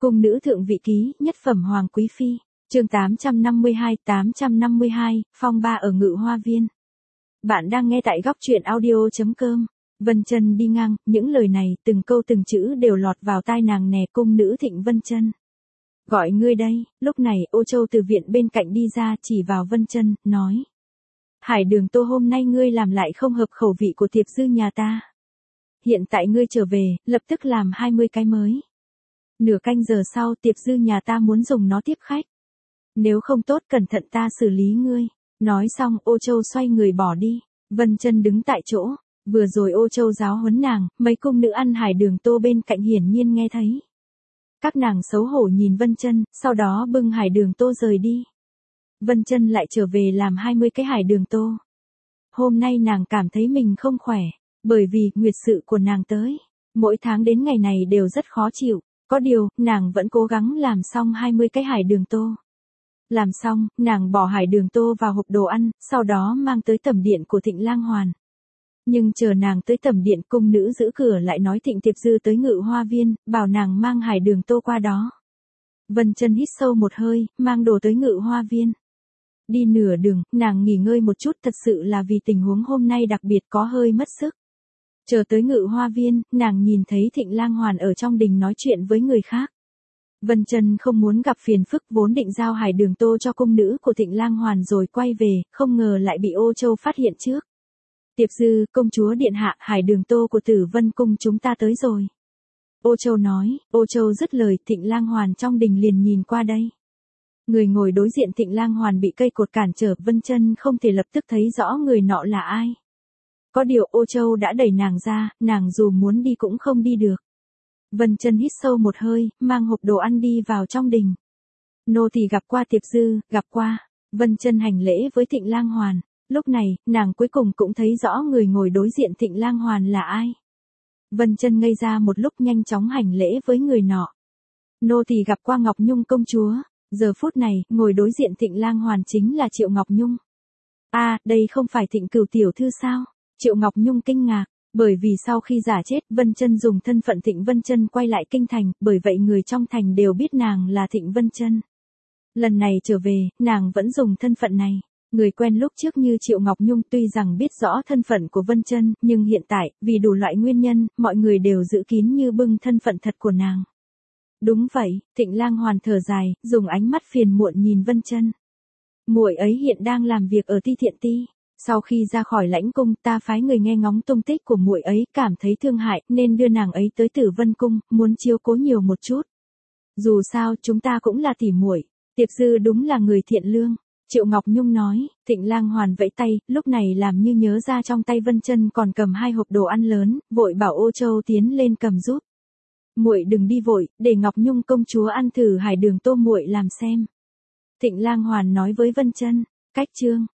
Cung nữ thượng vị ký, nhất phẩm hoàng quý phi, chương 852, phong ba ở Ngự Hoa Viên. Bạn đang nghe tại góc truyện audio.com. Vân Chân đi ngang, những lời này, từng câu từng chữ đều lọt vào tai nàng nè. Cung nữ Thịnh Vân Chân. Gọi ngươi đây. Lúc này Ô Châu từ viện bên cạnh đi ra, chỉ vào Vân Chân, nói. Hải Đường Tô, hôm nay ngươi làm lại không hợp khẩu vị của Tiệp Dư nhà ta. Hiện tại ngươi trở về, lập tức làm 20 cái mới. Nửa canh giờ sau Tiệp Dư nhà ta muốn dùng nó tiếp khách. Nếu không tốt cẩn thận ta xử lý ngươi. Nói xong Ô Châu xoay người bỏ đi. Vân Chân đứng tại chỗ. Vừa rồi Ô Châu giáo huấn nàng, mấy cung nữ ăn Hải Đường Tô bên cạnh hiển nhiên nghe thấy. Các nàng xấu hổ nhìn Vân Chân, sau đó bưng Hải Đường Tô rời đi. Vân Chân lại trở về làm 20 cái Hải Đường Tô. Hôm nay nàng cảm thấy mình không khỏe, bởi vì nguyệt sự của nàng tới. Mỗi tháng đến ngày này đều rất khó chịu. Có điều, nàng vẫn cố gắng làm xong 20 cái Hải Đường Tô. Làm xong, nàng bỏ Hải Đường Tô vào hộp đồ ăn, sau đó mang tới tẩm điện của Thịnh Lang Hoàn. Nhưng chờ nàng tới tẩm điện, cung nữ giữ cửa lại nói Thịnh Tiệp Dư tới Ngự Hoa Viên, bảo nàng mang Hải Đường Tô qua đó. Vân Chân hít sâu một hơi, mang đồ tới Ngự Hoa Viên. Đi nửa đường, nàng nghỉ ngơi một chút, thật sự là vì tình huống hôm nay đặc biệt có hơi mất sức. Chờ tới Ngự Hoa Viên, nàng nhìn thấy Thịnh Lang Hoàn ở trong đình nói chuyện với người khác. Vân Chân không muốn gặp phiền phức, vốn định giao Hải Đường Tô cho cung nữ của Thịnh Lang Hoàn rồi quay về, không ngờ lại bị Ô Châu phát hiện trước. Tiệp Dư, công chúa điện hạ, Hải Đường Tô của Tử Vân cung chúng ta tới rồi. Ô Châu nói. Ô Châu dứt lời, Thịnh Lang Hoàn trong đình liền nhìn qua đây. Người ngồi đối diện Thịnh Lang Hoàn bị cây cột cản trở, Vân Chân không thể lập tức thấy rõ người nọ là ai. Có điều Ô Châu đã đẩy nàng ra, nàng dù muốn đi cũng không đi được. Vân Chân hít sâu một hơi, mang hộp đồ ăn đi vào trong đình. Nô tỳ gặp qua Tiệp Dư, gặp qua. Vân Chân hành lễ với Thịnh Lang Hoàn. Lúc này, nàng cuối cùng cũng thấy rõ người ngồi đối diện Thịnh Lang Hoàn là ai. Vân Chân ngây ra một lúc, nhanh chóng hành lễ với người nọ. Nô tỳ gặp qua Ngọc Nhung công chúa. Giờ phút này, ngồi đối diện Thịnh Lang Hoàn chính là Triệu Ngọc Nhung. Đây không phải Thịnh Cửu tiểu thư sao? Triệu Ngọc Nhung kinh ngạc. Bởi vì sau khi giả chết, Vân Chân dùng thân phận Thịnh Vân Chân quay lại kinh thành, bởi vậy người trong thành đều biết nàng là Thịnh Vân Chân. Lần này trở về, nàng vẫn dùng thân phận này. Người quen lúc trước như Triệu Ngọc Nhung tuy rằng biết rõ thân phận của Vân Chân, nhưng hiện tại, vì đủ loại nguyên nhân, mọi người đều giữ kín như bưng thân phận thật của nàng. Đúng vậy, Thịnh Lang Hoàn thở dài, dùng ánh mắt phiền muộn nhìn Vân Chân. Muội ấy hiện đang làm việc ở Ti Thiện Ti. Sau khi ra khỏi lãnh cung, ta phái người nghe ngóng tung tích của muội ấy, cảm thấy thương hại, nên đưa nàng ấy tới Tử Vân cung, muốn chiếu cố nhiều một chút. Dù sao, chúng ta cũng là tỉ muội. Tiệp Dư đúng là người thiện lương. Triệu Ngọc Nhung nói. Thịnh Lang Hoàn vẫy tay, lúc này làm như nhớ ra trong tay Vân Chân còn cầm 2 hộp đồ ăn lớn, vội bảo Ô Châu tiến lên cầm giúp. Muội đừng đi vội, để Ngọc Nhung công chúa ăn thử Hải Đường Tô muội làm xem. Thịnh Lang Hoàn nói với Vân Chân. Cách chương